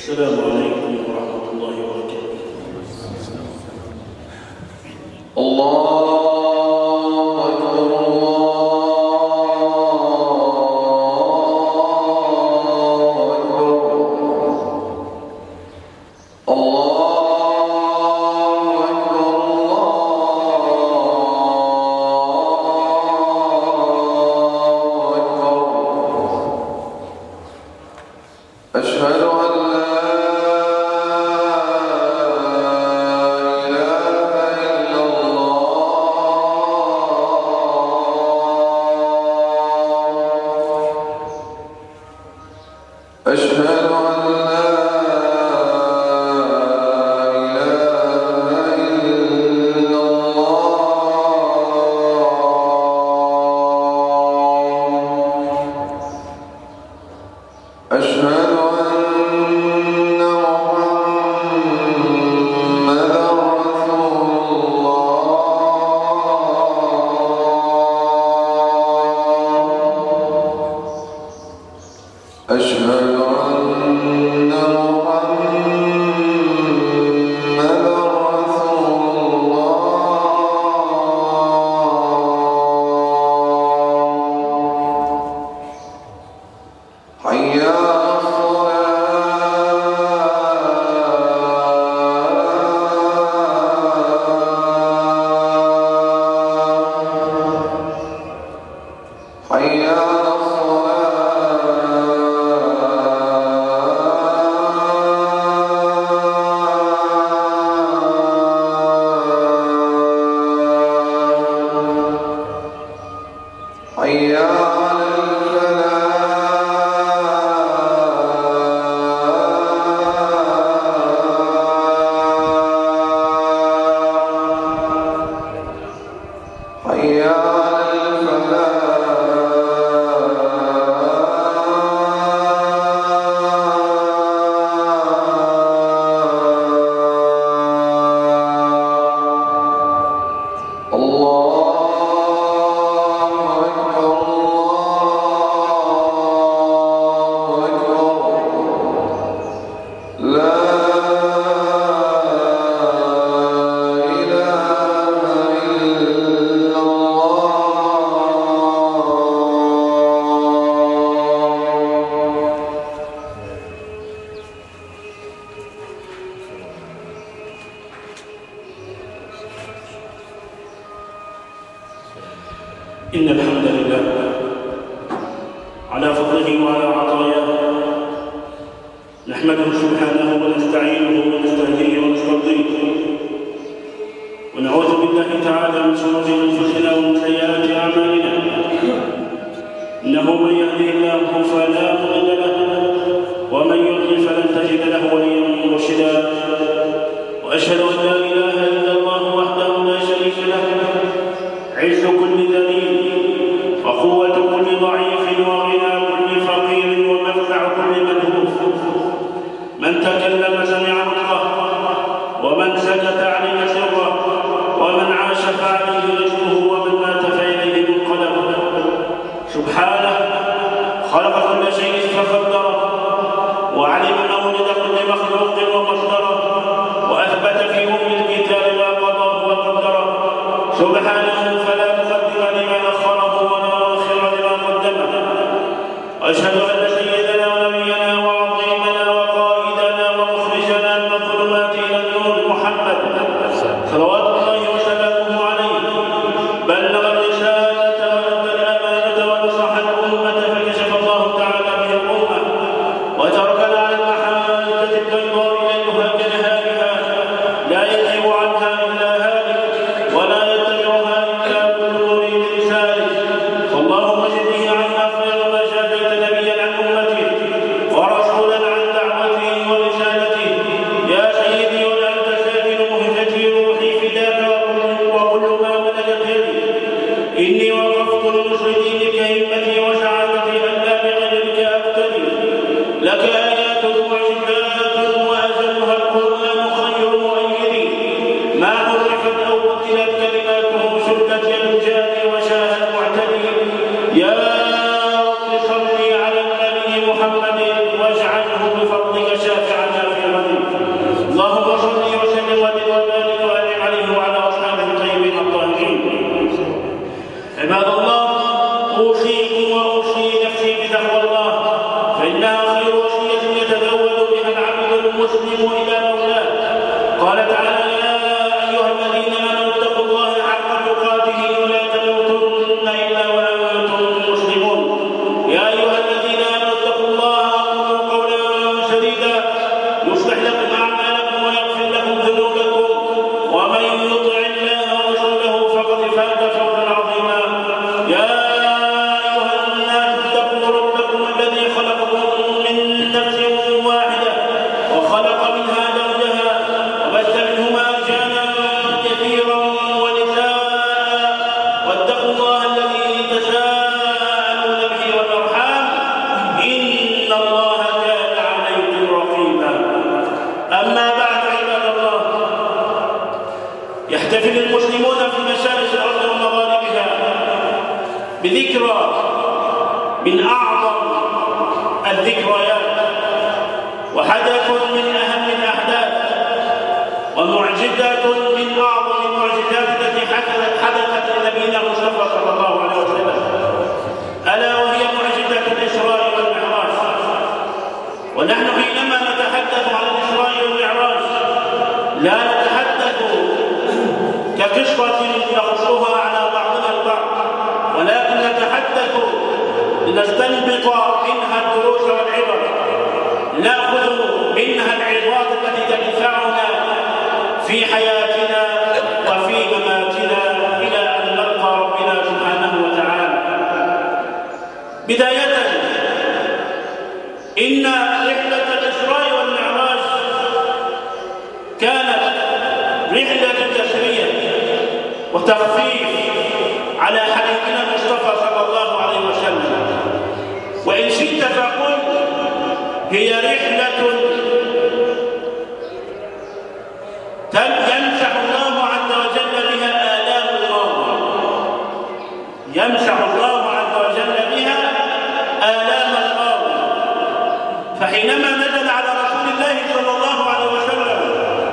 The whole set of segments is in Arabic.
السلام عليكم ورحمة الله وبركاته. الله إن الحمد لله على فضله وعلى عطاياه نحمده سبحانه ونستعينه ونستهديه ونسترضيه ونعوذ بالله تعالى من شرور أنفسنا ومن سيئات أعمالنا. إنه من يهده الله فلا مضل له ومن يضلل فلن تجد له وليا مرشدا. وأشهد أن لا إله إلا الله وحده لا شريك له عز كل ذليل وقوة كل ضعيف وغنى كل فقير ومنفع كل ملهوف. من تكلم سمع نطقه ومن سكت علم سره ومن عاش فعليه رزقه ومن مات فإليه منقلب. سبحانه خلق كل شيء فقدره وعلم مولد كل مخلوق ومصدره وأثبت في أم الكتاب ما قضاه وقدره. سبحانه فلا مقدم لما أخره ولا مؤخر لما قدمه. وأشهد أن سيدنا ونبينا وعظيمنا وقائدنا ومخرجنا من الظلمات إلى النور محمد صلوات الله وسلامه عليه بلغ الرسالة وأدى الأمانة ونصح الأمة فكشف الله تعالى به الأمة وتركنا على المحجة البيضاء ليلها كنهارها لا يزيغ عنها إلا هالك ولا يتبعها إلا كل مريد سالك. فاللهم جده عنا خير ما شاديت نبيا عن أمته ورسولا عن دعوته ورسالته. يا سيدي وأنت ساكن مهجتي روحي فداك وكل ما ملكت يدي. إني وقفت لنصر دينك همتي وسعادتي ألا بغيرك أقتدي. لك آيات وعبادات وأجلها القرآن خير مؤيد ما عرفت أو قتلت كلماته شدت يد الجاني وشاه المعتدي. يا رب صل على النبي محمد واجعله بفضلك شافعنا وأوصي نفسي بتقوى الله فإنها خير وصية يتزود بها العبد المسلم إلى مولاه. قال تعالى: يا أيها الذين آمنوا اتقوا الله حق تقاته ولا تموتن إلا وأنتم مسلمون. يا أيها الذين آمنوا اتقوا الله وقولوا قولا سديدا يصلح لكم أعمالكم ويغفر لكم ذنوبكم ومن يطع الله ورسوله فقد فاز فوزا عظيما. يا أيها الناس اتقوا ربكم الذي خلقكم من نفس واحدة وخلق منها زوجها وبث منهما رجالا كثيرا ونساء واتقوا الله الذي تساءلون به والأرحام إن الله كان عليكم رقيبا. أما بعد عباد الله، يحتفل المسلمون في مشارق الأرض ومغاربها بذكرى من أعظم الذكريات وحدث من أهم الأحداث ومعجزة من أعظم المعجزات التي حدثت لنبينا المصطفى صلى الله عليه وسلم، ألا وهي معجزة الإسراء والمعراج. ونحن حينما نتحدث عن الإسراء والمعراج لا نتحدث كقصة نقصها على بعضنا البعض، ولكن نتحدث لنستنبط منها الدروس والعبر، نأخذ منها العظات التي تنفعنا في حياتنا وفي مماتنا إلى أن نلقى ربنا سبحانه وتعالى. بداية، إن رحلة الإسراء والمعراج كانت رحلة تسرية وتخفيف على حبيبنا المصطفى صلى الله عليه وسلم، وإن شئت فقل هي رحلة يمسح الله عز وجل بها آلام الماضي، يمسح الله عز وجل بها آلام الماضي. فحينما نزل على رسول الله صلى الله عليه وسلم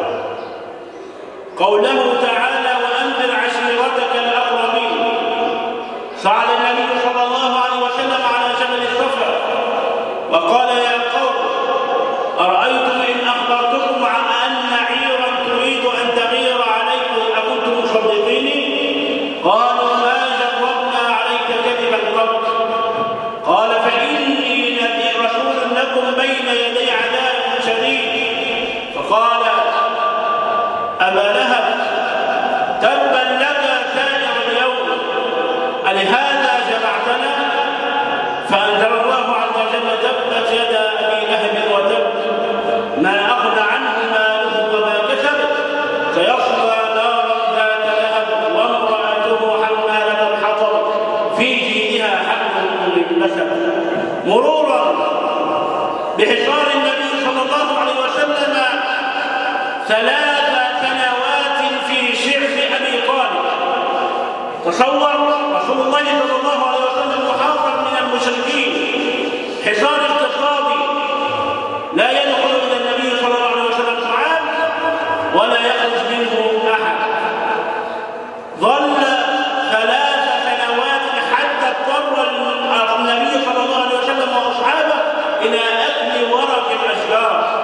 قوله تعالى: وأنذر عشيرتك الأقربين، صعد النبي صلى الله عليه وسلم على جبل الصفا وقال: يا قوم، أرأيتم إن أخبرتكم عن أن عيرا تريد أن تغير عليكم أكنتم مصدقيني؟ قالوا: ما جربنا عليك كذبا قط. قال: فإني رسول لكم بين يدي عذاب شديد. فقال أبا لهب: تبا لك سائر اليوم، ألهذا جمعتنا؟ فأنزل الله عز وجل: تبت يدا أبي لهب وتب، ما أغنى عنه ماله وما كسب، سيصلى نارا ذات لهب وامرأته حمالة الحطب في جيدها حبل من مسد. مرورا بحصار النبي صلى الله عليه وسلم 3 سنوات في شعب أبي طالب. تصور رسول الله صلى الله عليه وسلم محاصر من المشركين، حصار اقتصادي، لا يدخل إلى النبي صلى الله عليه وسلم طعام ولا يخرج منه أحد. ظل 3 سنوات حتى اضطر النبي صلى الله عليه وسلم وأصحابه إلى أكل ورق الأشجار.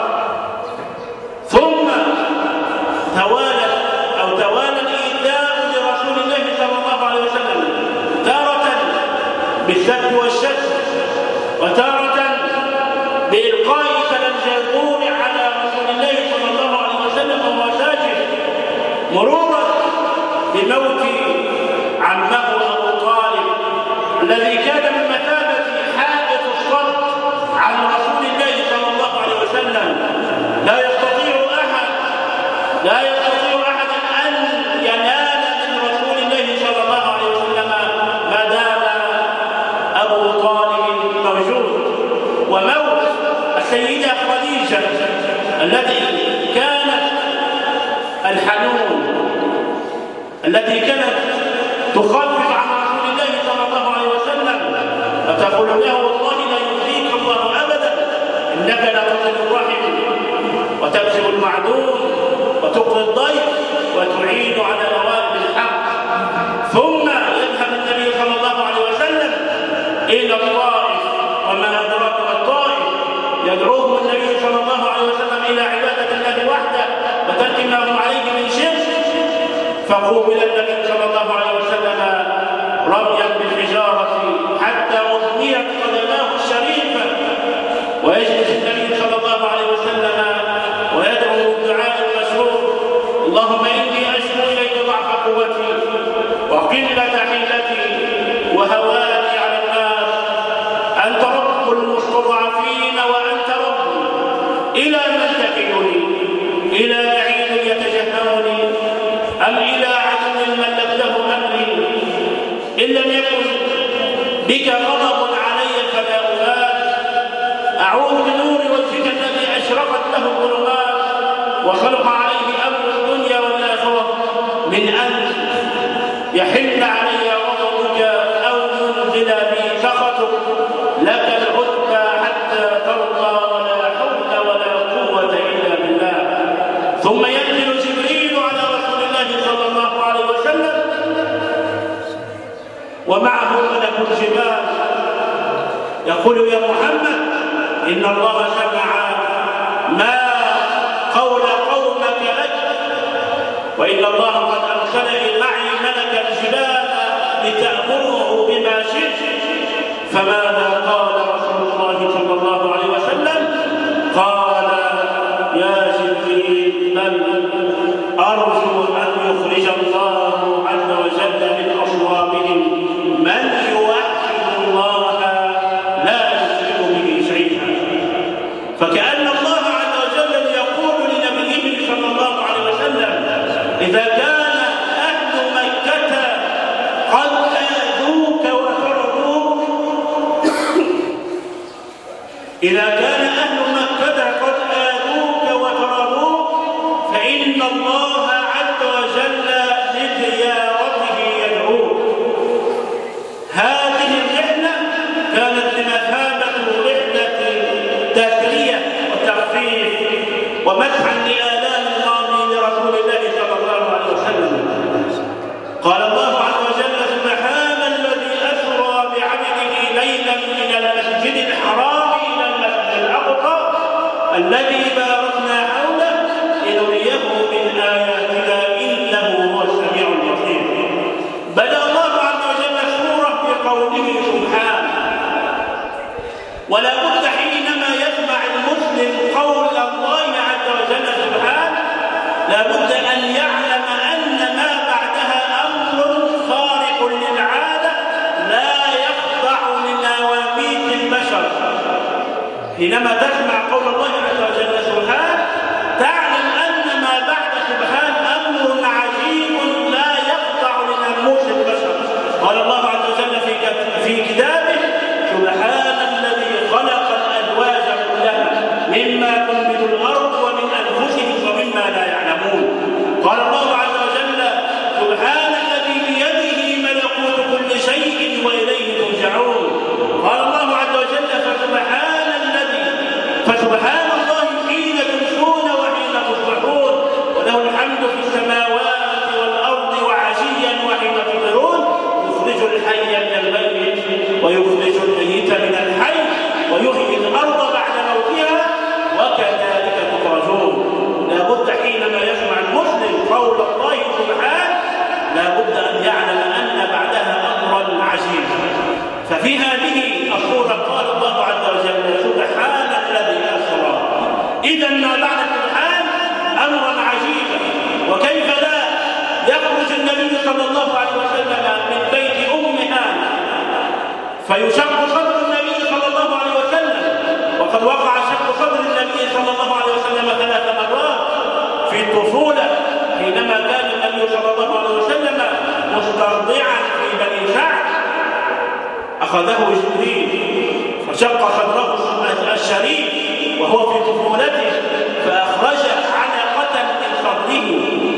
ثم توالى الإيذاء لرسول الله صلى الله عليه وسلم، تارة بالسد والشد، وتارة بإلقاء الجذور على رسول الله صلى الله عليه وسلم وهو ساجد، مرورا بموت عمه أبو طالب الذي كان من مثابة حائط الصد عن رسول الله صلى الله عليه وسلم. لا يستطيع أحد أن ينال من رسول الله صلى الله عليه وسلم ما دام أبو طالب موجود. وموت السيدة خديجة التي كانت الحنون، التي كانت تخفف عن رسول الله صلى الله عليه وسلم فتقول له: والله لا يخزيك الله أبدا، إنك لتصل الرحم وتكسب المعدوم وتقضي الضيف وتعين على نوائب الحق. ثم يذهب النبي صلى الله عليه وسلم إلى الطائف، وما أدراك ما الطائف، يدعوهم النبي صلى الله عليه وسلم إلى عبادة الله وحده وترك ما هم عليه من شرك، فقوبل النبي صلى الله عليه وسلم رميا بالحجارة حتى أضنيت قدماه الشريفة، ويجلس النبي صلى الله عليه وسلم ويدعو الدعاء المشهور: اللهم إني أشكو إليك ضعف قوتي وقلة حيلتي وهواني على الناس، أنت رب المستضعفين وأنت رب، إلى من تكلني؟ إلى بعيد يتجهمني أم إلى عدو ملكته أمري؟ إن لم يكن بك غضب علي فلا أبالي، أعوذ بنور وجهك الذي أشرقت له الظلمات وخلق عليه أمر الدنيا والآخرة من أن يحل علي غضبك أو ينزل بي سخطك، لك العتبى حتى ترضى، ولا حول ولا قوة إلا بالله. ثم ينزل جبريل على رسول الله صلى الله عليه وسلم ومعه ملك الجبال يقول: يا محمد، إن الله سمع ما قول قومك لك، وإن الله قد أرسل معي ملك الجبال لتأمره بما شئت. فماذا قال رسول الله صلى الله عليه وسلم؟ قال: يا جبريل، بل أرجو أن يخرج الله عز وجل من أصوابهم من يوحد الله لا يشرك به شيئا. فكأن الله عز وجل يقول لنبيه صلى الله عليه وسلم: إذا كان أهل مكة قد آذوك وطردوك، إذا كان أهل مكة قد آذوك وطردوك، فإن الله عز وجل لزيارته يدعوك. هذه الرحلة كانت بمثابة رحلة تسلية وتخفيف ومدحا لآلام الماضي لرسول الله صلى الله عليه وسلم. قال الله عز وجل: سبحان الذي أسرى بعبده ليلا من المسجد الحرام إلى المسجد الأقصى الذي باركنا حوله لنريه من آياتنا إنه هو السميع البصير. بدأ الله عز وجل السورة بقوله سبحانه، ولا بد حينما يسمع المسلم قول الله عز وجل سبحانه لا بد أن يعلم أن ما بعدها أمر خارق للعادة لا يخضع لنواميس البشر. حينما تسمع قول الله عز وجل سبحانه تعلم أن ما بعد سبحان أمر عجيب لا يخضع لناموس البشر. قال الله عز وجل في كتابه: سبحان الذي خلق الأزواج كلها مما تنبت الأرض ومن أنفسهم ومما لا يعلمون. قال الله عز وجل: سبحان الذي بيده ملكوت كل شيء وإليه ترجعون. قال الله عز وجل: فسبحان الله حين تمسون وحين تصبحون وله الحمد في السماوات والأرض وعشيا وحين تظهرون، يخرج الحي من الميت ويخرج الميت من الحي ويحيي الأرض بعد موتها وكذلك تخرجون. لا بد حينما يسمع المسلم قول الله سبحانه لا بد أن يعلم أن بعدها أمرا عجيبا. ففي هذه الصورة قال الله عز وجل: سبحان الذي أسرى. إذا ما بعد سبحان أمرا عجيبا. وكيف لا يخرج النبي صلى الله عليه وسلم من بيت أم هانة فيشق صدر النبي صلى الله عليه وسلم، وقد وقع شق صدر النبي صلى الله عليه وسلم 3 مرات في الطفولة حينما كان النبي صلى الله عليه وسلم مسترضعا في بني سعد. أخذه جبريل فشق صدره الشريف وهو في طفولته فأخرج علقة من صدره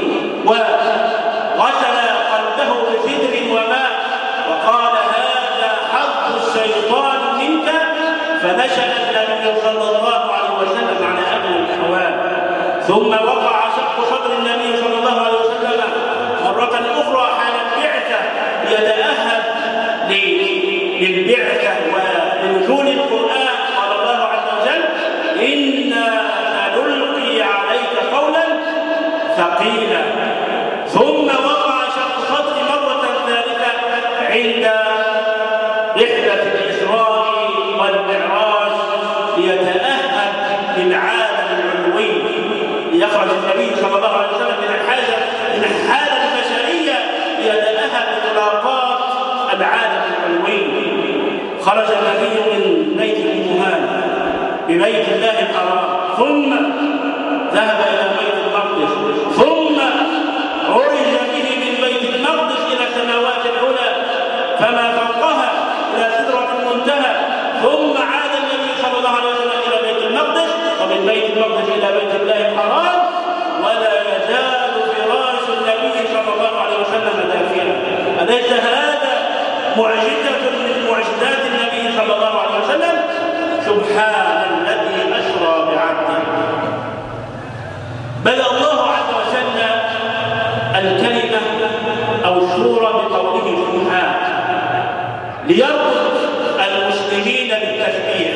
وغسل قلبه بسدر وماء وقال: هذا حظ الشيطان منك. فنشأ النبي صلى الله عليه وسلم على أهل الحوال. ثم وقع شق صدر النبي صلى الله عليه وسلم مرة أخرى حال البعثة يتأهب للبعثة ونزول القرآن قال الله عز وجل إنا سنلقي عليك قولا ثقيلا. ثم وقع شق الصدر مرة ثالثة عند رحلة الإسراء والمعراج ليتأهب للعالم العلوي، ليخرج النبي صلى الله عليه وسلم من الحالة البشرية ليتأهب لملاقاة العالم العلوي. خرج النبي من بيت المهان ببيت الله الحرام، ثم ذهب إلى بيت المقدس، ثم عرج به من بيت المقدس إلى السماوات العلى فما فوقها إلى سدرة المنتهى، ثم عاد النبي صلى الله عليه وسلم إلى بيت المقدس، ومن بيت المقدس إلى بيت الله الحرام، ولا يزال فراش النبي صلى الله عليه وسلم دافئا. أليس هذا معجزة من معجزات النبي صلى الله عليه وسلم؟ سبحان الذي أسرى بعبده. بدأ الله عز وجل الكلمة أو السورة بقوله سبحانه ليربط المسلمين بالتسبيح،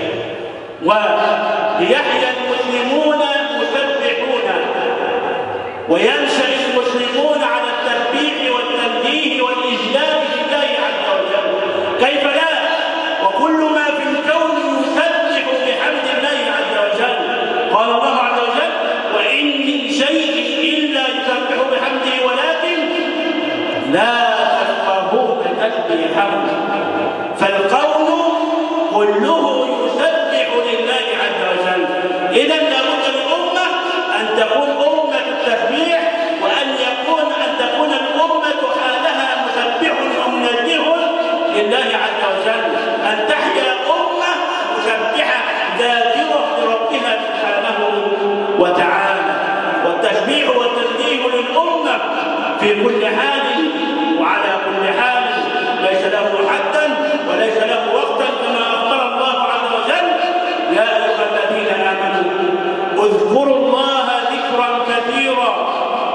وليحيا المسلمون مسبحون، وينشأ المسلمون على التسبيح والتنزيه والإجلال لله عز وجل. كيف لا؟ وكل ما في الكون يسبح بحمد الله عز وجل. قال الله عز وجل وإن من شيء إلا يسبح بحمده ولكن لا تفقهون تسبيحهم. فالكون كله يسبح لله عز وجل. إذا لابد للأمة أن تكون أمة التسبيح، وأن تكون الأمة حالها مسبح ومنزه لله عز وجل، أن تحيا أمة مسبحة ذاكرة لربها سبحانه وتعالى. والتسبيح والتنزيه للأمة في كل حال وعلى كل حال، ليس له حدا وليس له وقتا، كما أخبر الله عز وجل يا أيها الذين آمنوا اذكروا الله ذكرا كثيرا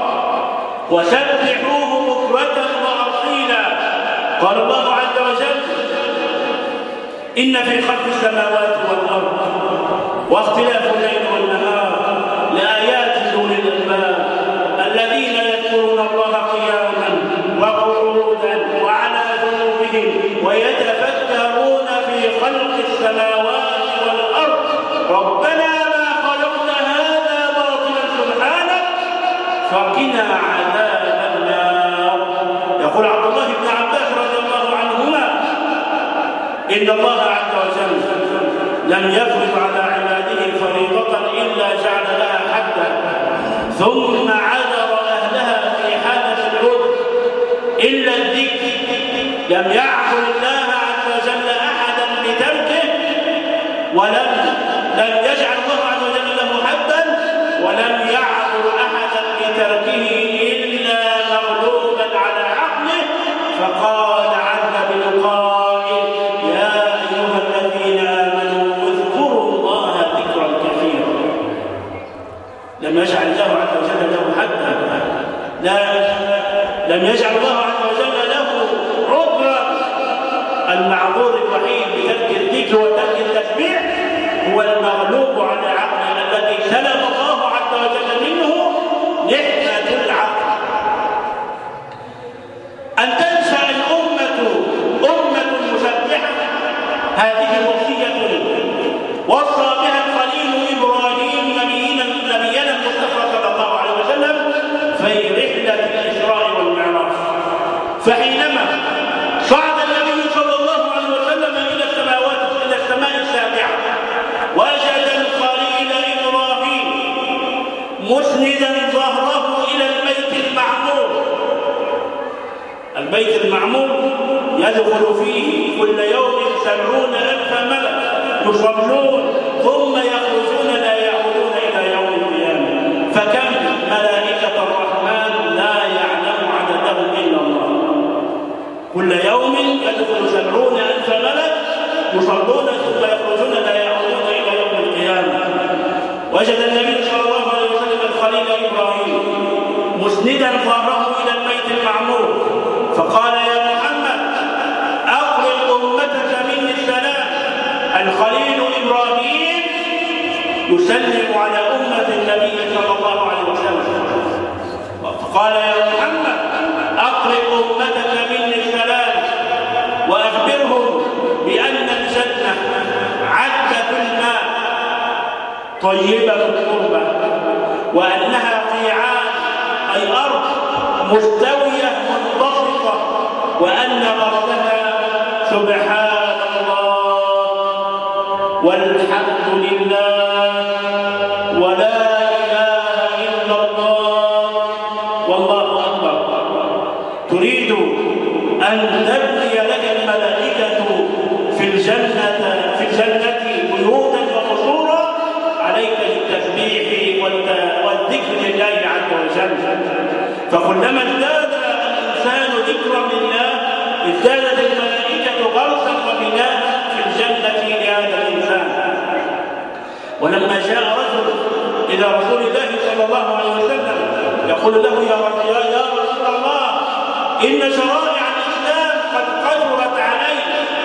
وسبحوه بكرة وأصيلا. قال الله عز وجل إن في خلق السماوات والأرض واختلاف الليل والنهار لآيات لأولي الألباب الذين يذكرون الله قياما وقعودا وعلى جنوبهم ويتفكرون في خلق السماوات والأرض ربنا ما خلقت هذا باطلا سبحانك فقنا عذاب النار. يقول عبد الله بن عباس رضي الله عنهما إن الله عز وجل لم يفرض على عباده فريضة إلا جعل لها حدا، ثم عذر أهلها في حالة العذر إلا الذكر. لم يعذر الله عز وجل أحدا بتركه، ولم يجعل الله عز وجل له حدا، ولم يعذر أحدا بتركه إلا مغلوبا على عقله. فقال عز بالقائل يا أيها الذين آمنوا اذكروا الله ذكرا كثيرا. لم يجعل الله عز وجل له حدا، لم يجعل الله عز وجل له عذرا. المعذور الوحيد بترك الذكر وترك التسبيح هو المغلوب على عقله، الذي سلب الله عز وجل منه نعمة العقل. أن تنشأ الأمة أمة مسبحة، هذه وصية وصى بها الخليل إبراهيم نبينا المصطفى صلى الله عليه وسلم في رحلة الإسراء والمعراج. فحينما صعد النبي صلى الله عليه وسلم إلى السماء السابعة وجد الخليل إبراهيم مسندا ظهره إلى البيت المعمور. البيت المعمور يدخل فيه كل يوم 70,000 ملك يصلون ثم يخرجون لا يعودون إلى يوم القيامة. فكم ملائكة الرحمن لا يعلم عددهم إلا الله. كل يوم يدخل 70,000 ملك يصلون ثم يخرجون لا يعودون إلى يوم القيامة. وجد النبي صلى الله عليه وسلم الخليل إبراهيم مسندا ظهره إلى البيت المعمور، فقال يا محمد أقرئ أمتك الخليل إبراهيم يسلم على أمة النبي صلى الله عليه وسلم، فقال يا محمد أقرئ أمتك مني السلام وأخبرهم بأن الجنة عذبة الماء طيبة التربة، وأنها قيعان أي أرض مستوية منبسطة، وأن أرضها سبحان الله والحمد لله ولا إله إلا الله والله أكبر. تريد أن تبني لك الملائكة في الجنة بيوتا وقصورا، عليك بالتسبيح والذكر لله عز وجل. فكلما ازداد الإنسان ذكرا لله ازدادت الملائكة غرسا وبناء في الجنة لهذا الإنسان. ولما جاء رجل إلى رسول الله صلى الله عليه وسلم يقول له يا رسول الله إن شرائع الإسلام قد كثرت علي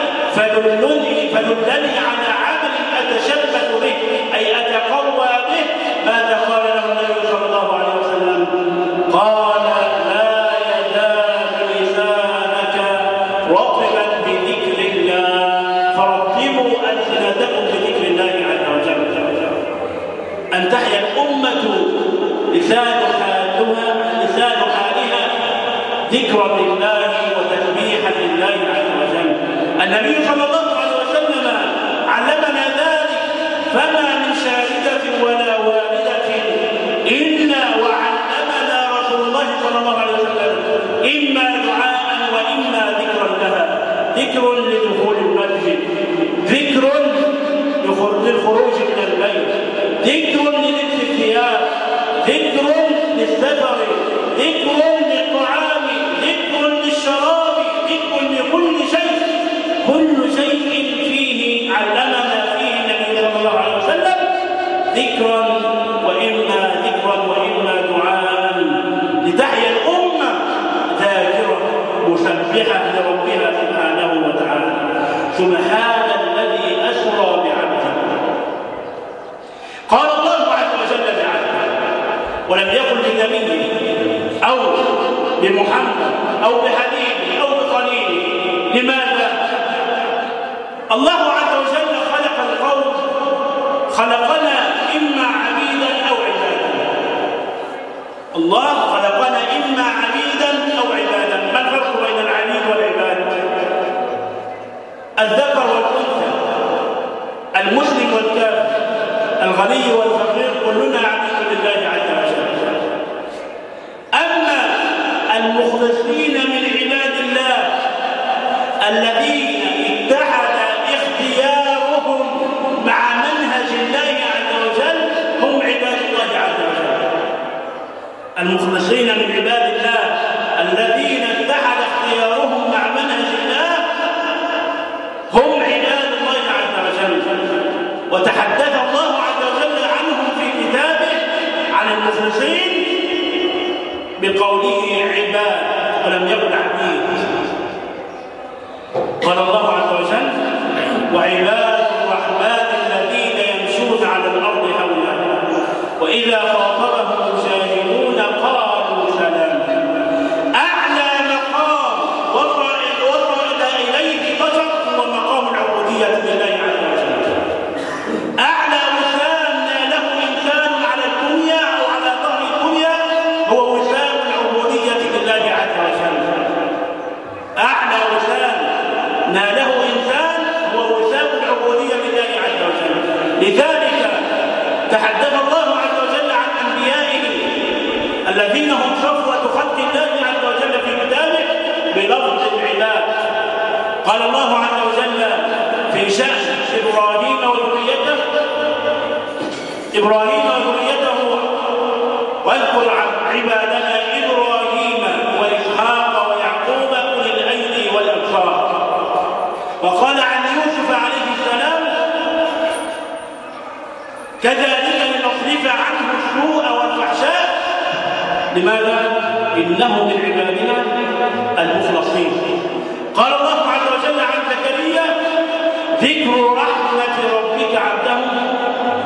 فدلني على عمل أتشبث به أي أتقوى به، ماذا قال له النبي صلى الله عليه وسلم؟ قال لا يزال لسانك رطبا بذكر الله فرطبوا ألسنتكم بذكر الله عز وجل. أن تحيا الأمة لسان حالها ذكرا لله وتسبيحا لله عز وجل. النبي صلى الله عليه وسلم علمنا ذلك، فما من شاهدة ولا والدة إلا وعلمنا رسول الله صلى الله عليه وسلم إما دعاء وإما ذكرا لها. ذكر لدخول المسجد، ذكر للخروج من البيت، ذكر للبس الثياب، ذكر للسفر، ذكر للطعام، ذكر للشراب، ذكر لكل شيء. كل شيء فيه علمنا فيه النبي صلى الله عليه وسلم ذكرا وإما دعاء، لتحيا الأمة ذاكرة مسبحة لربها سبحانه وتعالى. سبحان الذي أسرى بعبده. قال الله عز وجل بعبده، ولم يقل بنبيه أو بمحمد أو بحبيبه أو بخليله. لماذا؟ الله عز وجل خلق القوم، خلقنا إما عبيدا أو عبادا. الله خلقنا إما عبيدا أو عبادا. ما الفرق بين العبيد والعباد؟ الذكر والأنثى، المسلم والكافر، الغني والفقير، كلنا عبيد لله عز وجل. أما المخلصين من عباد الله الذين اتحد اختيارهم مع منهج الله عز وجل هم عباد الله عز وجل. المخلصين من عباد الله الذين اتحد اختيارهم مع منهج الله هم عباد الله عز وجل. وتحدث الله عز وجل عنهم في كتابه عن المخلصين بقوله عباد ولم يقل عبيد. قال الله عز وجل وعباد الرحمن الذين يمشون على الأرض هونا وإذا خاطبهم الجاهلون قالوا سلاما. أعلى مقام وصل إليه بشر هو مقام العبودية لله عز وجل. أعلى وسام ناله إنسان على الدنيا أو على ظهر الدنيا هو وسام العبودية لله عز وجل. أعلى وسام ناله إنسان هو وسام العبودية لله عز وجل. لذلك تحدث الله عز وجل عن أنبيائه الذين هم صفوة خلق الله عز وجل في كتابه بلفظ العباد. قال الله عز وجل في شأن إبراهيم وذريته واذكر عبادنا إبراهيم وإسحاق ويعقوب أولي الأيدي والأبصار. وقال عن يوسف عليه السلام كذلك لنصرف عنه السوء والفحشاء. لماذا؟ إنه من عبادنا المخلصين. قال الله عز وجل عن زكريا ذكر رحمة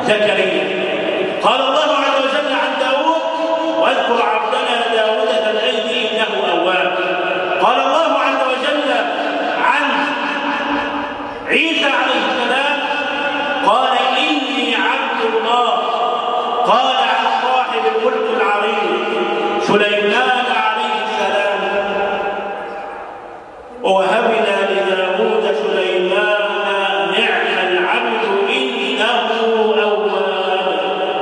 زكريا. قال الله عز وجل عن داود: واذكر عبدنا داود ذا الأيد إنه أواب. قال الله عز وجل عن عيسى عليه السلام: قال إني عبد الله. قال عن صاحب الملك العظيم سليمان عليه السلام: ووهبنا لداود سليمان نعم العبد إنه أواب.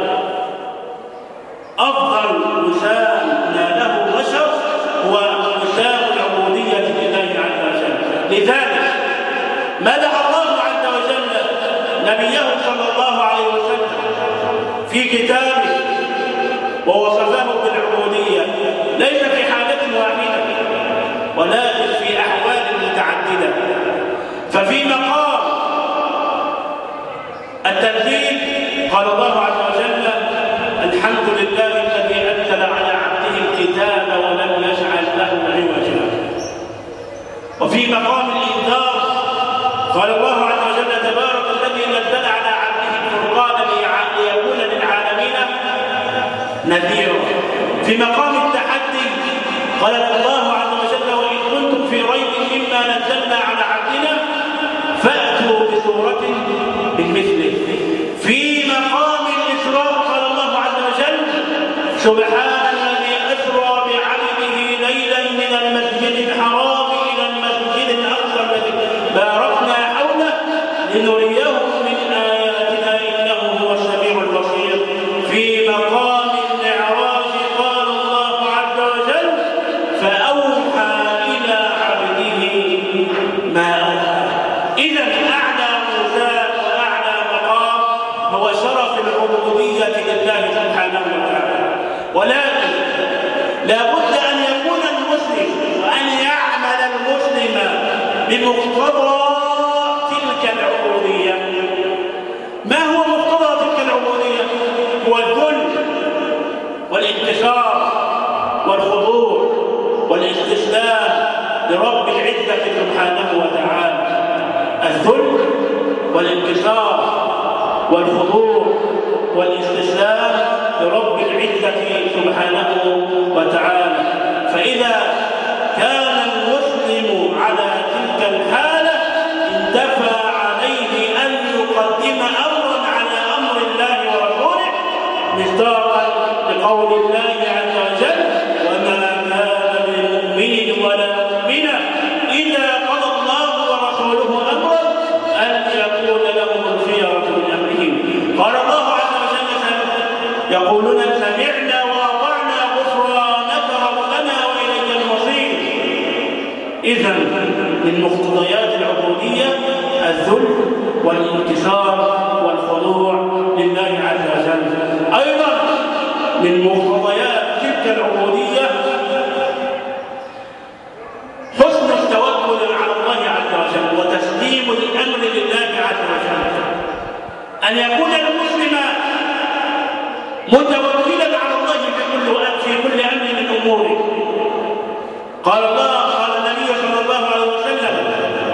أفضل وسام ناله البشر هو وسام العبودية لله عز وجل. لذلك مدح الله عز وجل نبيه صلى الله عليه وسلم في كتابه ووصفه بالعبودية، ليس في حالة واحدة ولكن في أحوال متعددة. ففي مقام التنزيل قال الله عز وجل: الحمد لله الذي أنزل على عبده الكتاب ولم يجعل له عوجا. وفي مقام الإنذار قال الله عز وجل: تبارك الذي نزل على عبده الفرقان ليكون للعالمين نذيرا. في مقام التحدي قال الله عز وجل: وإن كنتم في ريب مما نزلنا على عبدنا فأتوا بسورة من مثله. في مقام الإسراء قال الله عز وجل: سبحان الذي أسرى بعبده ليلا من المسجد الحرام إلى المسجد الأقصى الذي باركنا حوله لنريه من آياتنا إنه هو السميع البصير. في مقام المعراج قال الله عز وجل: فأوحى إلى عبده ما أوحى. إذا أعلى ميزان وأعلى مقام هو شرف العبودية لله سبحانه وتعالى. ولكن لا بد أن يكون المسلم وأن يعمل المسلم بمقتضى تلك العبودية. ما هو مقتضى تلك العبودية؟ هو الذل والانكسار والخضوع والاستسلام لرب العزة سبحانه وتعالى. الذل والانكسار والخضوع والاستسلام لرب العزة سبحانه وتعالى. فإذا كان المسلم على تلك الحالة انتفى عليه أن يقدم أمرا على أمر الله ورسوله مصداقا لقول الله عز وجل: وما كان لمؤمن ولا مؤمنة إذا قضى الله ورسوله أمرا أن يكون لهم الخيرة من أمرهم. قال الله عز وجل: يقولون سمعنا وأطعنا غفرانك ربنا وإليك المصير. إذن من مقتضيات العبودية الذل والانكسار والخضوع لله عز وجل. أيضا من مقتضيات تلك العبودية حسن التوكل على الله عز وجل وتسليم الأمر لله عز وجل. أن يكون المسلم متوكلا على الله في كل أمر من أموره. قال النبي صلى الله عليه وسلم: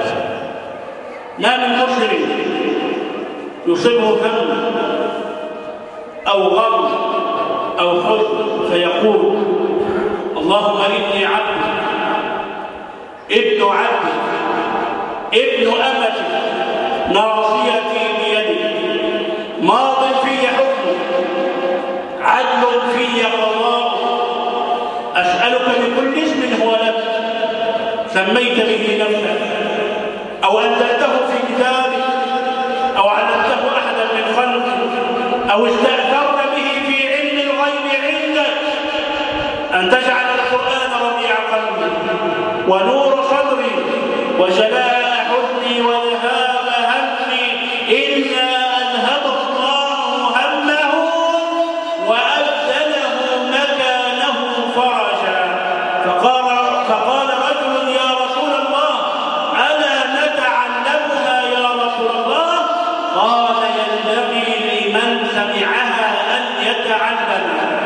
ما من مسلم يصيبه هم أو غم أو حزن فيقول: اللهم إني عبد ابن عبد ابن أمتي ناصيتي بيدي ماض في حكمك عدل في قضاء أسألك بكل اسم هو لك سميت به نفسك أو أنزلته في كتابك أو علمته أحدا من خلقك أو استأثرت به في علم الغيب عندك أن تجعل القرآن ربيع قلبي ونور صدري وجلاء حزني وذهاب همي إلا أذهب الله همه وأبدله مكانه فرجا. فقال رجل: يا رسول الله ألا نتعلمها يا رسول الله؟ قال: ينبغي لمن سمعها أن يتعلمها.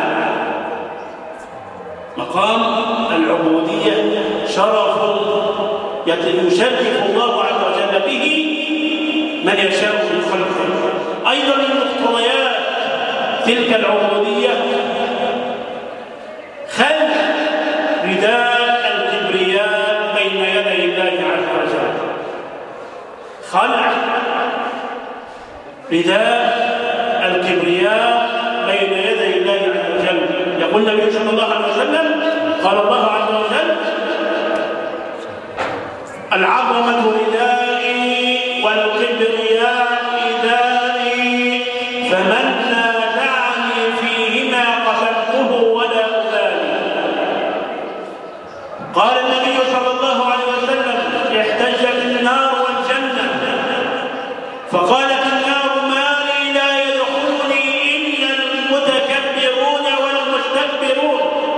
مقام العبودية شرف يشرف الله عز وجل به من يشاء من خلقه. أيضا من مقتضيات تلك العبودية خلع رداء الكبرياء بين يدي الله عز وجل. خلع رداء الكبرياء بين يدي الله عز وجل. يقول النبي صلى الله عليه وسلم: قال الله عز وجل: العظمة ردائي والكبرياء ردائي، فمن نازعني فيهما قتلته ولا أبالي. قال النبي صلى الله عليه وسلم: احتجت النار والجنة، فقالت النار: ما لي لا يدخلني إلا المتكبرون والمستكبرون.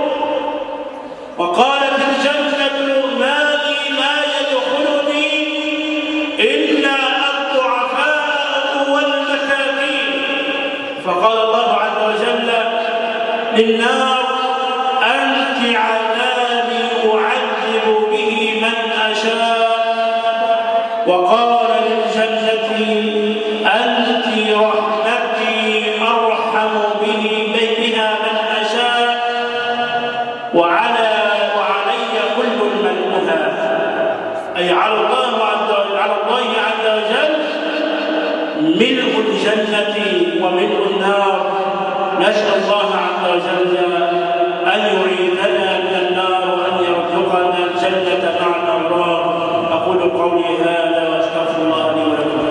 وقالت الجنة: ما لي لا يدخلني إلا الضعفاء والمساكين. فقال الله عز وجل للنار: أنت عذابي أعذب به من أشاء. وقال للجنة: أنت رحمتي أرحم بها من أشاء، وعلي كل المنها، أي على الله عز وجل ملء الجنة وملء النار. نسأل الله عز وجل أن يعيذنا من النار وأن يرزقنا الجنة مع الأبرار. أقول قولي هذا وأستغفر الله لي ولكم.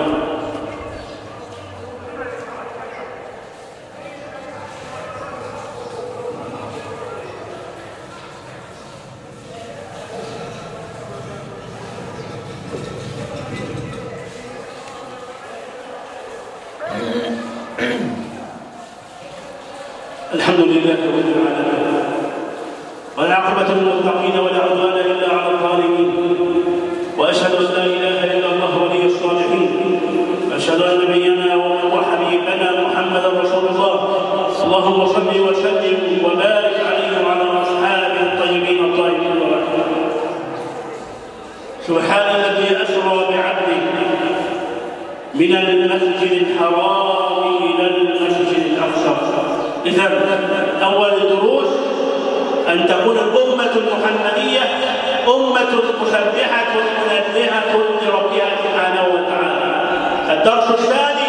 الحمد لله رب العالمين، والعاقبة للمتقين ولا عدوان إلا على الظالمين، وأشهد أن لا إله إلا الله ولي الصالحين، أشهد أن نبينا وحبيبنا محمدا رسول الله. اللهم صل وسلم وبارك عليه وعلى أصحابه الطيبين الطاهرين الرحمن. سبحان الذي أسرى بعبده من المسجد الحرام إلى المسجد الأقصى. إذن أول الدروس أن تكون الأمة المحمدية أمة مسبحة منزهة لربها سبحانه وتعالى. الدرس الثاني: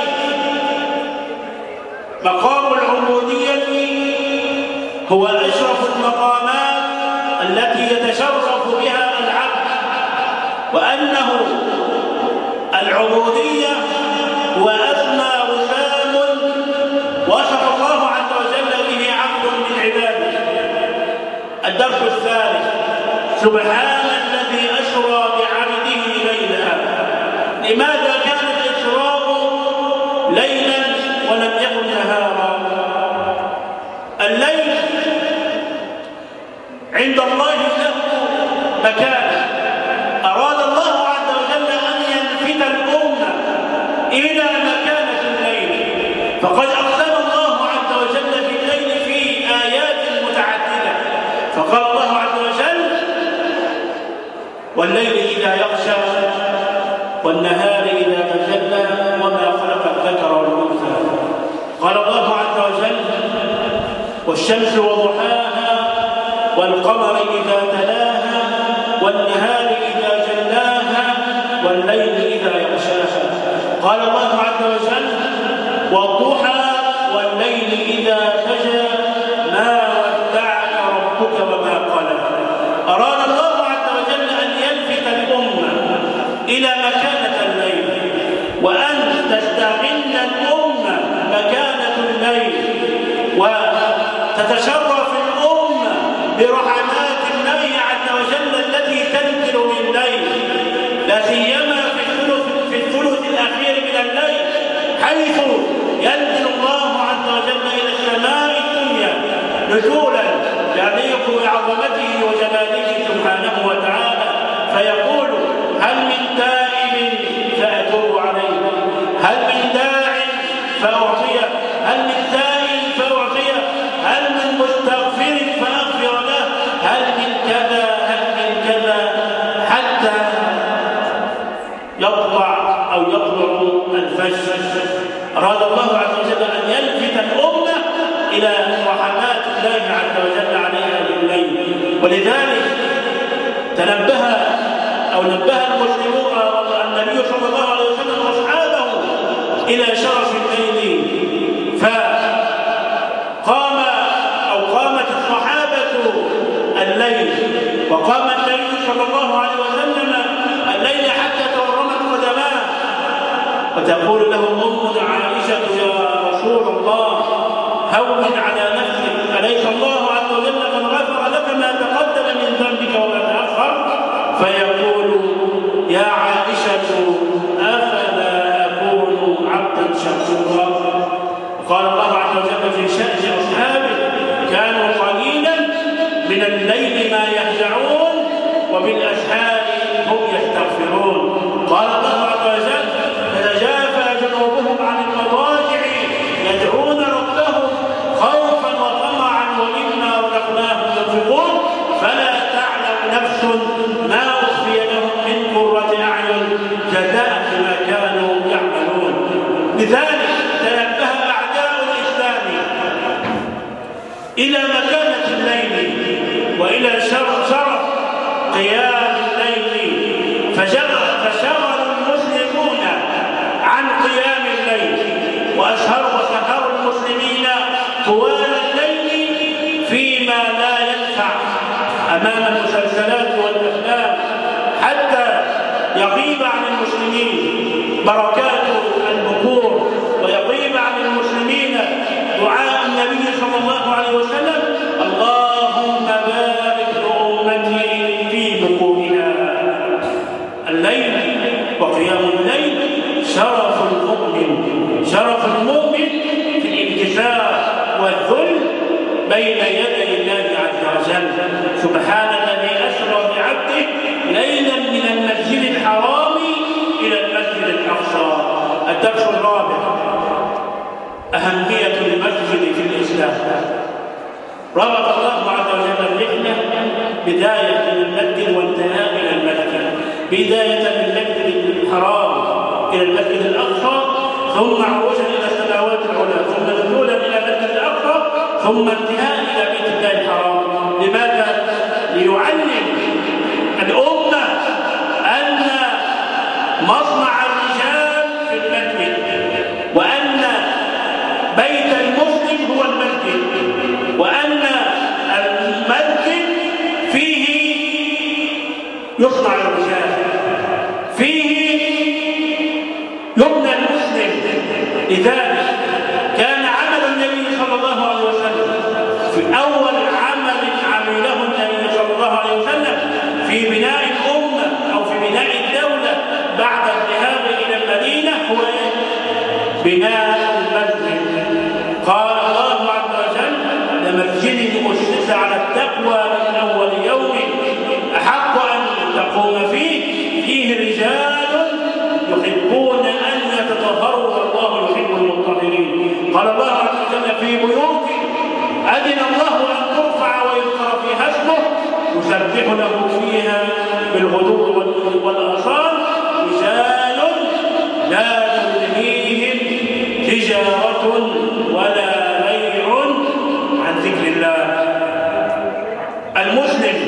مقام العبودية هو أشرف المقامات التي يتشرف بها العبد، وأنه العبودية هو أسمى وسام وصف الله عز وجل به عبد من عباده. الدرس الثالث: سبحان الذي أسرى بعبده ليلا. لماذا كان الإسراء ليلا ولم يكن نهارا؟ الليل عند الله له مكان. أراد الله عز وجل أن يلفت الأمة إلى مكانة الليل، فقد أقسم الله عز وجل بالليل في آيات متعددة. فقال الله عز وجل: والليل إذا يغشى والنهار إذا تجلى وما خلق الذكر والأنثى. قال الله عز وجل: والشمس وضحاها والقمر إذا تلاها والنهار إذا جلاها والليل إذا يغشاها. قال الله عز وجل: والضحى والليل إذا سجى ما ودعك ربك وما قلى. أراد الله عز وجل أن يلفت الأمة إلى مكانة الليل، وأن تستغل الأمة مكانة الليل، وتتشرف الأمة برحمات الله عز وجل التي تنزل بالليل، لا سيما في الثلث الأخير من الليل، حيث ينزل الله عز وجل إلى السماء الدنيا نزولا يليق بعظمته وجلاله سبحانه وتعالى، فيقول: هل من تائب فأتوب عليه، هل من داع فأعطيه، هل من سائل فأعطيه، هل من مستغفر فأغفر له، هل من كذا، هل من كذا، حتى يطلع الفجر. أراد الله عز وجل أن يلفت الأمة إلى رحمات الله عز وجل عليها بالليل. ولذلك نبه المسلمون النبي صلى الله عليه وسلم وأصحابه إلى شرف الليل، قامت الصحابة الليل، وقام النبي صلى الله عليه وسلم الليل حتى تورمت قدماه، وتقول له أمنا عائشة: يا رسول الله هون على نفسك، أليس الله عز وجل قد غفر لك ما تقدم من ذنبك وما تأخر؟ فيقول: يا عائشة أفلا أكون عبدا شكورا. قال الله عز وجل في شأن أصحابه: كانوا قليلا من الليل ما يهجعون وبالأسحار هم يستغفرون. قال الله عز وجل: تتجافى جنوبهم عن المضاجع يدعون ربهم خوفا وطمعا ومما رزقناهم ينفقون فلا تعلم نفس ما أخفي لهم من قرة أعين جزاء بما كانوا يعملون. لذلك تنبه أعداء الإسلام إلى مكانة الليل وإلى شرف قيام الليل، فشغل المسلمون عن قيام الليل، وسهروا المسلمين طوال الليل فيما لا ينفع أمام المسلسلات والأفلام، حتى يغيب عن المسلمين بركات البكور، ويغيب عن المسلمين دعاء النبي صلى الله عليه وسلم: اللهم بارك لأمتي في بكورها. الليل وقيام الليل شرف المؤمن في الانكسار والذل بين يدي الله عز وجل. سبحان الذي أسرى بعبده ليلا من المسجد الحرام إلى المسجد الأقصى. الدرس الرابع: أهمية المسجد في الإسلام. ربط الله عز وجل الرحلة بداية من المسجد وانتهاء إلى المسجد، بداية من المسجد الحرام إلى المسجد الأقصى، ثم عروجا إلى السماوات العلى، ثم نزولا إلى المسجد الأقصى، ثم انتهاء إلى بيت الله الحرام. لماذا؟ ليعلم الأمة أن مصنع الرجال في المسجد، وأن بيت المسلم هو المسجد، وأن المسجد فيه يصنع الرجال، فيه يبنى المسلم. لذلك كان عمل النبي صلى الله عليه وسلم في أول عمل عمله النبي صلى الله عليه وسلم في بناء الأمة أو في بناء الدولة بعد الذهاب إلى المدينة هو بناء المسجد. قال الله عز وجل: لمسجد أسس على التقوى من أول يوم أحق أن تقوم فيه رجال يحبون أن يتطهروا والله يحب المطهرين. قال الله عز وجل: في بيوت أذن الله أن ترفع ويذكر فيها اسمه يسبح له فيها بالغدو والآصال رجال لا تلهيهم تجارة ولا بيع عن ذكر الله. المسلم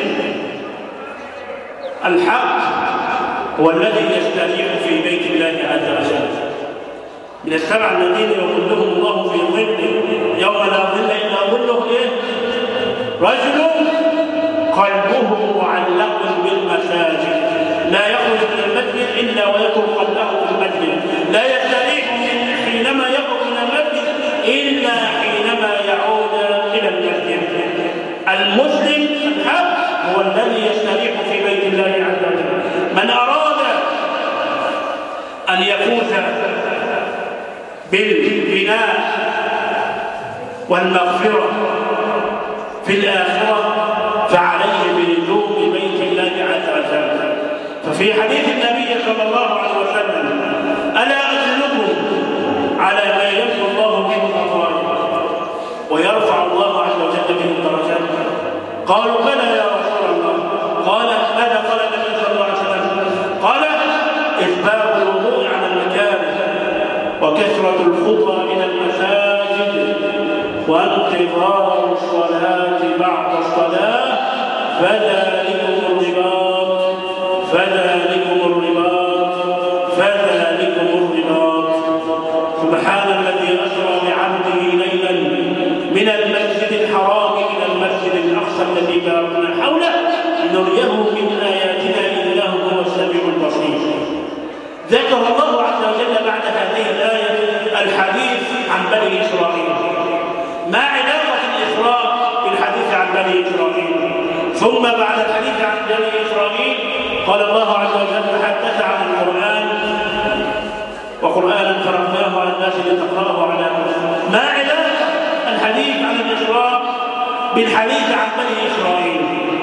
الحق هو الذي يستريح في بيت الله عز وجل. من السبع الذين يظلهم الله في ظله يوم لا ظل الا ظله رجل قلبه معلق بالمساجد، لا يخرج من المسجد الا ويترك قلبه في المسجد، لا يستريح حينما يخرج من المسجد الا حينما يعود الى المسجد. المسلم الحق هو الذي يستريح في بيت الله عز وجل. من أراد أن يفوز بالبناء والمغفرة في الآخرة فعليه بلزوم بيت الله عز وجل. ففي حديث النبي صلى الله عليه وسلم: ألا أدلكم على ما يمحو الله به الخطايا ويرفع الله عز وجل به الدرجات؟ قالوا: بلى يا رسول الله. قال: ماذا قال النبي صلى الله عليه وسلم؟ قال: إسباغ الوضوء على المكاره وكثرة الخطى إلى المساجد وانتظار الصلاة بعد الصلاة فذلكم الرباط سبحان الذي أسرى بعبده ليلا من المسجد الحرام إلى المسجد الأقصى الذي باركنا حوله لنريه من آياتنا إنه هو السميع البصير. ذكر الله عز وجل بعد هذه الآية الحديث عن بني إسرائيل. ما علاقة الإسراء بالحديث عن بني إسرائيل؟ ثم بعد الحديث عن بني إسرائيل قال الله عز وجل حدث عن القرآن وقرآنا فرقناه على الناس لتقرأه على الناس. ما علاقة الحديث عن الإسراء بالحديث عن بني إسرائيل؟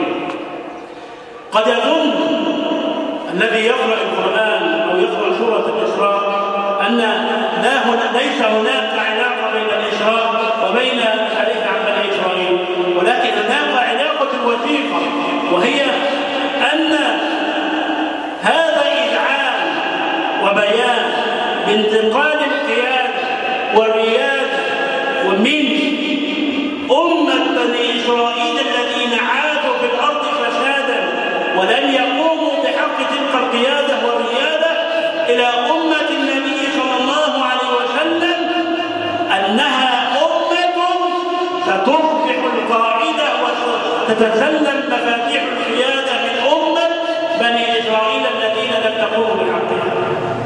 قد يظن الذي يقرأ القرآن أو يقرأ سورة الإسراء أن ليس هناك علاقة بين الإسراء وبين الحديث عن بني إسرائيل، ولكن هناك علاقة وثيقة، وهي أن هذا إذعان وبيان بانتقال القيادة والريادة ومن أمة بني إسرائيل الذين عادوا في الأرض فسادا ولم يقوموا بحق تلك القيادة والريادة إلى أمة النبي صلى الله عليه وسلم أنها أمة ستصبح القاعدة وتتسلم مفاتيح القيادة من أمة بني إسرائيل الذين لم يقوموا بحقها.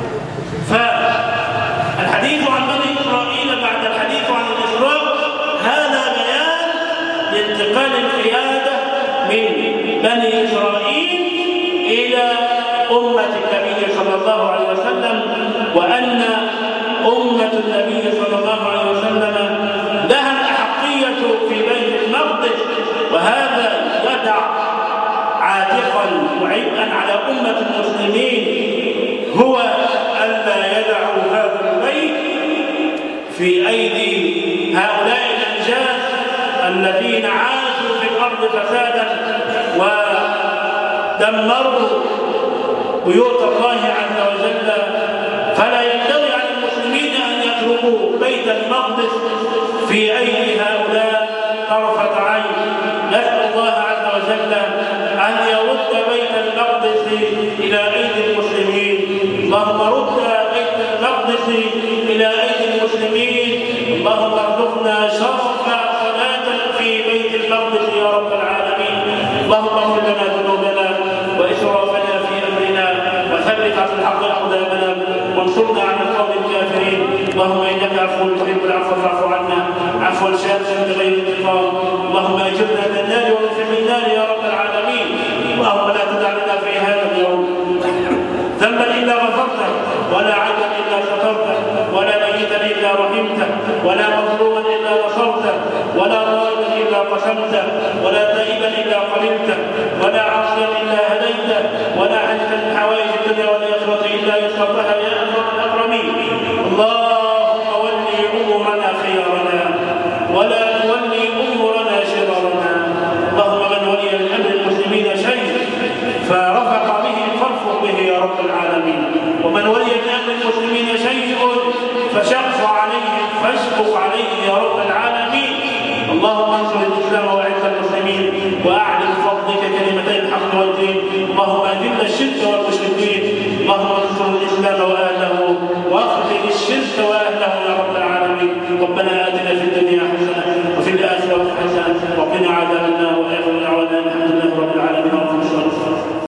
فالحديث عن بني إسرائيل بعد الحديث عن الإسراء هذا بيان لانتقال القيادة من بني إسرائيل إلى أمة النبي صلى الله عليه وسلم، وأن أمة النبي صلى الله عليه وسلم لها الأحقية في بيت المقدس، وهذا يدع عاتقا وعبئا على أمة المسلمين هو ألا يدعوا هذا البيت في أيدي هؤلاء الأنجاز الذين عاشوا في الأرض فسادا ودمروا بيوت الله عز وجل. فلا ينبغي على المسلمين أن يتركوا بيت المقدس في أيدي هؤلاء طرفة عين. نسأل الله عز وجل أن يرد بيت المقدس إلى أيدي المسلمين. اللهم رد بيت المقدس إلى أيدي المسلمين. اللهم ارزقنا شرف صلاة في بيت المقدس يا رب العالمين. اللهم اغفر لنا ذنوبنا وإسرافنا في أمرنا وثبت على الحق أقدامنا وانصرنا على القوم الكافرين. اللهم إنك عفو تحب العفو فاعف عنا عفوا شاملا بغير انتقام. اللهم أجرنا من النار ومن النار يا رب العالمين. اللهم لا تدع لنا في هذا اليوم ذنبا إلا غفرته، ولا عيبا إلا سترته، ولا ميتا إلا رحمته، ولا مظلوما إلا نصرته، ولا ضالا إلا قسمته، ولا تائبا إلا قبلته، ولا عاصيا إلا هديته، ولا حاجة من حوائج الدنيا والآخرة إلا يسرتها يا أكرم الأكرمين. اللهم ولي أمورنا خيارنا ولا تولي أمورنا شرارنا. اللهم من ولي من أمر المسلمين شيء فرفق به فارفق به يا رب العالمين، ومن ولي من أمر المسلمين شيء فشق عليه فاشقق عليه يا رب العالمين. اللهم انصر الإسلام وأعز المسلمين وأعلِ بفضلك كلمتي الحق والدين. اللهم أذل الشرك والمشركين. اللهم انصر الإسلام وأهله